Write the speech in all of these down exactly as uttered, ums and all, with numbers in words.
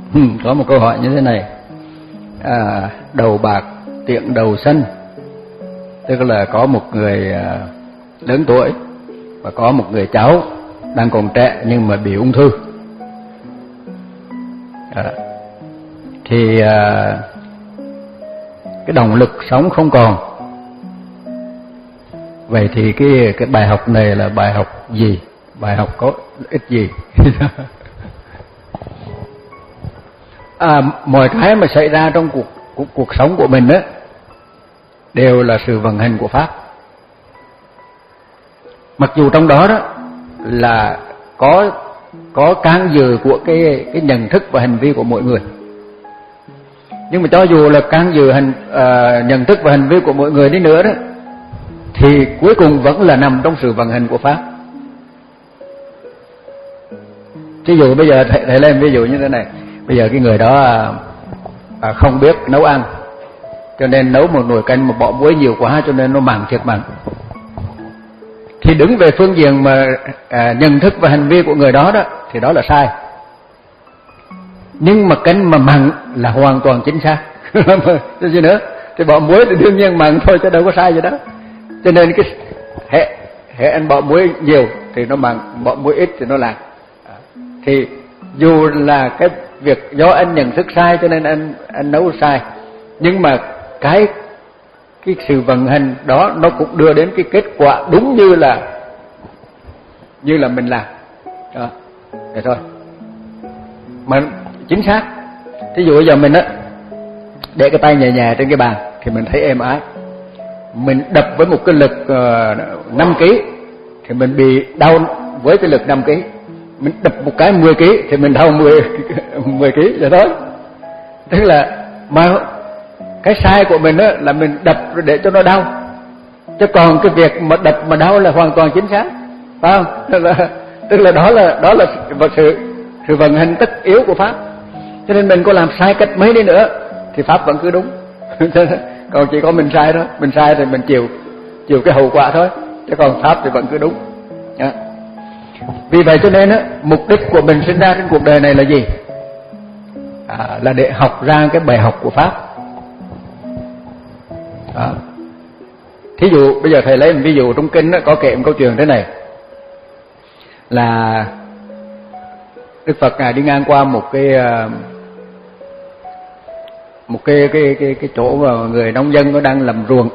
Có một câu hỏi như thế này, à, đầu bạc tiện đầu xanh, tức là có một người à, lớn tuổi và có một người cháu đang còn trẻ nhưng mà bị ung thư. À, thì à, cái động lực sống không còn. Vậy thì cái cái bài học này là bài học gì? Bài học có ích gì? À, mọi cái mà xảy ra trong cuộc cuộc, cuộc sống của mình á đều là sự vận hành của pháp. Mặc dù trong đó đó là có có can dự của cái cái nhận thức và hành vi của mỗi người, nhưng mà cho dù là can dự hành uh, nhận thức và hành vi của mỗi người đi nữa đó, thì cuối cùng vẫn là nằm trong sự vận hành của pháp. Ví dụ bây giờ thầy, thầy lên ví dụ như thế này, bây giờ cái người đó à, không biết nấu ăn, cho nên nấu một nồi canh mà bỏ muối nhiều quá cho nên nó mặn thiệt mặn. Thì đứng về phương diện mà à, nhận thức và hành vi của người đó đó thì đó là sai. Nhưng mà canh mà mặn là hoàn toàn chính xác. Chứ gì nữa? Thì bỏ muối thì đương nhiên mặn thôi chứ đâu có sai gì đó. Cho nên cái hệ hệ anh bỏ muối nhiều thì nó mặn, bỏ muối ít thì nó lạc. Thì dù là cái việc do anh nhận thức sai cho nên anh anh nấu sai, nhưng mà cái cái sự vận hành đó nó cũng đưa đến cái kết quả đúng như là như là mình làm. Đó. Vậy thôi. Mà chính xác. Thí dụ bây giờ mình á để cái tay nhẹ nhẹ trên cái bàn thì mình thấy êm ái. Mình đập với một cái lực uh, năm ki thì mình bị đau với cái lực năm ki. Mình đập một cái mười ki thì mình đau mười ki vậy thôi. Tức là mà cái sai của mình á là mình đập để cho nó đau, chứ còn cái việc mà đập mà đau là hoàn toàn chính xác, phải không? Tức là, tức là đó là đó là sự sự vận hành tất yếu của pháp. Cho nên mình có làm sai cách mấy đi nữa thì pháp vẫn cứ đúng. Còn chỉ có mình sai thôi, mình sai thì mình chịu chịu cái hậu quả thôi, chứ còn pháp thì vẫn cứ đúng. Đó. Vì vậy cho nên á, mục đích của mình sinh ra trên cuộc đời này là gì? À, là để học ra cái bài học của pháp. Đó. Thí dụ bây giờ thầy lấy một ví dụ trong kinh đó, có kể một câu chuyện thế này, là Đức Phật ngài đi ngang qua một cái một cái cái cái cái chỗ mà người nông dân nó đang làm ruộng,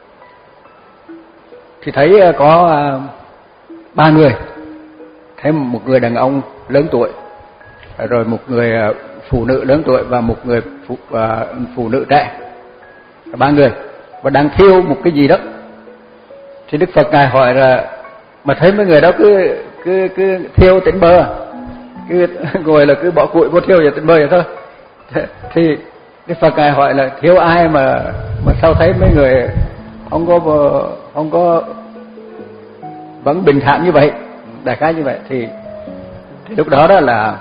thì thấy có ba người, thấy một người đàn ông lớn tuổi, rồi một người phụ nữ lớn tuổi và một người phụ, uh, phụ nữ trẻ, ba người và đang thiêu một cái gì đó. Thì Đức Phật ngài hỏi là mà thấy mấy người đó cứ cứ cứ thiêu tỉnh bơ, cứ ngồi là cứ bỏ củi vô thiêu vậy tỉnh bơ vậy thôi. Thì Đức Phật ngài hỏi là thiêu ai mà mà sao thấy mấy người không có không có vẫn bình thản như vậy, đại khái như vậy. Thì, thì lúc đó đó là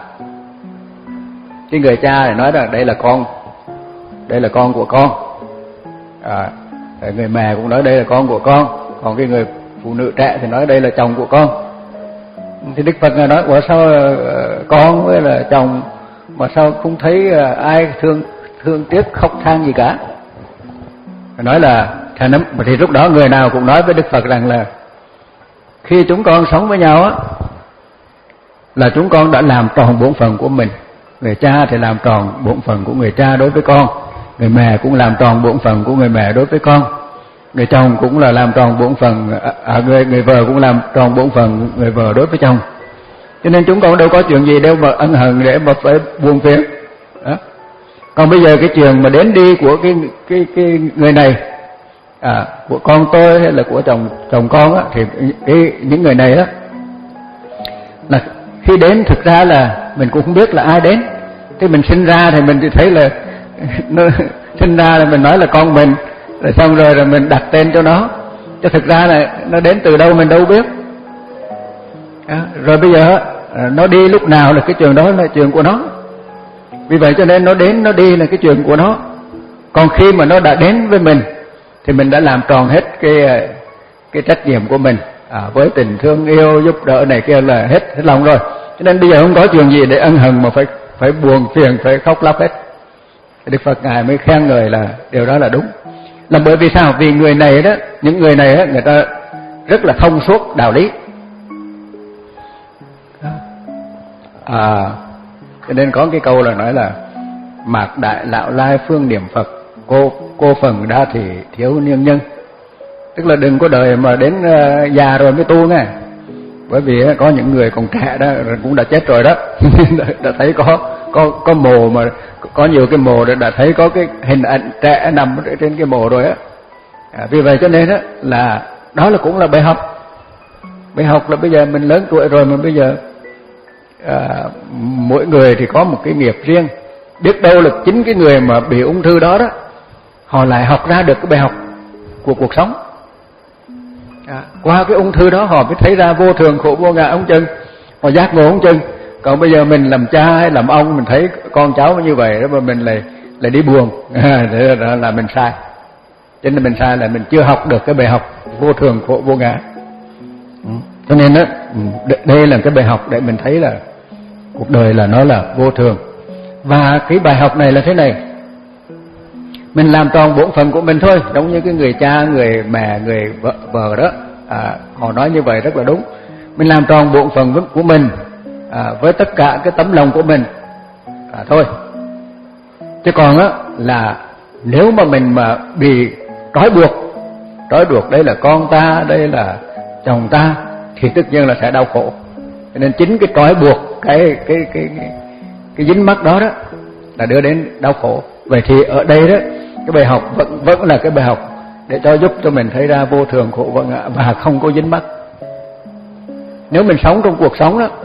cái người cha này nói rằng đây là con, đây là con của con. À, người mẹ cũng nói đây là con của con, còn cái người phụ nữ trẻ thì nói đây là chồng của con. Thì Đức Phật nói ủa sao con với là chồng mà sao không thấy ai thương thương tiếc khóc than gì cả? Nói là thì lúc đó người nào cũng nói với Đức Phật rằng là khi chúng con sống với nhau á là chúng con đã làm tròn bổn phận của mình. Người cha thì làm tròn bổn phận của người cha đối với con, người mẹ cũng làm tròn bổn phận của người mẹ đối với con, người chồng cũng là làm tròn bổn phận, à, người người vợ cũng làm tròn bổn phận người vợ đối với chồng. Cho nên chúng con đâu có chuyện gì đâu mà ân hận để mà phải buồn phiền. Đó. Còn bây giờ cái chuyện mà đến đi của cái cái cái người này, à, của con tôi hay là của chồng chồng con á, thì cái những người này á là khi đến thực ra là mình cũng không biết là ai đến. Thế mình sinh ra thì mình chỉ thấy là nó sinh ra là mình nói là con mình, rồi xong rồi rồi mình đặt tên cho nó, chứ thực ra là nó đến từ đâu mình đâu biết. Đó. Rồi bây giờ nó đi lúc nào là cái chuyện đó là chuyện của nó. Vì vậy cho nên nó đến nó đi là cái chuyện của nó. Còn khi mà nó đã đến với mình thì mình đã làm tròn hết cái cái trách nhiệm của mình, à, với tình thương yêu giúp đỡ này kia là hết hết lòng rồi. Cho nên bây giờ không có chuyện gì để ân hận mà phải phải buồn phiền, phải khóc lóc hết. Đức Phật Ngài mới khen ngợi là điều đó là đúng. Là bởi vì sao? Vì người này đó, những người này đó, người ta rất là thông suốt đạo lý. À, cho nên có cái câu là nói là mạc đại lão lai phương niệm Phật, cô cô phần đa thì thiếu niên nhân. Tức là đừng có đợi mà đến uh, già rồi mới tu nghe. Bởi vì uh, có những người còn trẻ đó cũng đã chết rồi đó. Đã thấy có có có mồ, mà có nhiều cái mồ đã thấy có cái hình ảnh trẻ nằm trên cái mồ rồi á. À, vì vậy cho nên đó là đó là cũng là bài học. Bài học là bây giờ mình lớn tuổi rồi mà bây giờ à, mỗi người thì có một cái nghiệp riêng. Biết đâu là chính cái người mà bị ung thư đó đó, họ lại học ra được cái bài học của cuộc sống. À, qua cái ung thư đó họ mới thấy ra vô thường khổ vô ngã ông chừng, họ giác ngộ ông chừng. Còn bây giờ mình làm cha hay làm ông, mình thấy con cháu như vậy đó mà mình lại lại đi buồn, thế là, là mình sai. Cho nên mình sai là mình chưa học được cái bài học vô thường khổ vô ngã. Cho nên đó, đây là cái bài học để mình thấy là cuộc đời là nó là vô thường. Và cái bài học này là thế này: mình làm tròn bổn phận của mình thôi. Giống như cái người cha, người mẹ, người vợ, vợ đó, à, họ nói như vậy rất là đúng. Mình làm tròn bổn phận của mình à, với tất cả cái tấm lòng của mình à, thôi. Chứ còn á là nếu mà mình mà bị trói buộc, trói buộc đây là con ta, đây là chồng ta, thì tất nhiên là sẽ đau khổ. Cho nên chính cái trói buộc, cái cái cái cái, cái dính mắc đó đó là đưa đến đau khổ. Vậy thì ở đây đó, cái bài học vẫn vẫn là cái bài học để cho giúp cho mình thấy ra vô thường khổ vô ngã và không có dính mắc. Nếu mình sống trong cuộc sống đó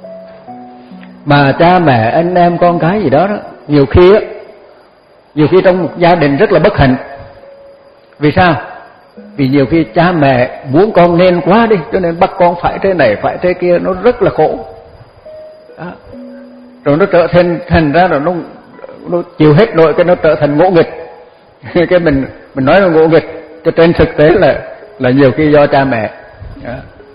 mà cha mẹ anh em con cái gì đó đó, nhiều khi á, nhiều khi trong một gia đình rất là bất hạnh. Vì sao? Vì nhiều khi cha mẹ muốn con nên quá đi, cho nên bắt con phải thế này phải thế kia, nó rất là khổ đó. Rồi nó trở thành thành ra rồi nó nó chịu hết nổi, cái nó trở thành ngỗ nghịch. Cái mình mình nói là ngỗ nghịch, cho trên thực tế là là nhiều khi do cha mẹ đó.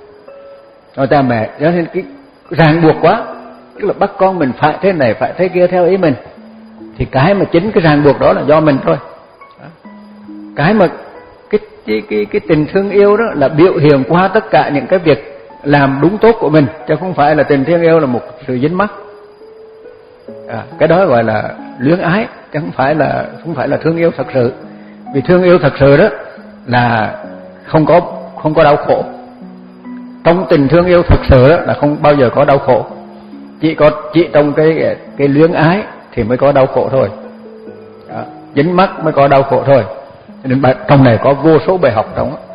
Do cha mẹ, cho nên cái ràng buộc quá, tức là bắt con mình phải thế này phải thế kia theo ý mình, thì cái mà chính cái ràng buộc đó là do mình thôi đó. Cái mà cái cái cái cái tình thương yêu đó là biểu hiện qua tất cả những cái việc làm đúng tốt của mình, chứ không phải là tình thương yêu là một sự dính mắc. À, cái đó gọi là luyến ái, chứ không phải là không phải là thương yêu thật sự. Vì thương yêu thật sự đó là không có không có đau khổ. Trong tình thương yêu thật sự đó là không bao giờ có đau khổ. Chỉ có chỉ trong cái cái luyến ái thì mới có đau khổ thôi. Đó, dính mắc mới có đau khổ thôi. Nên trong này có vô số bài học trong đó.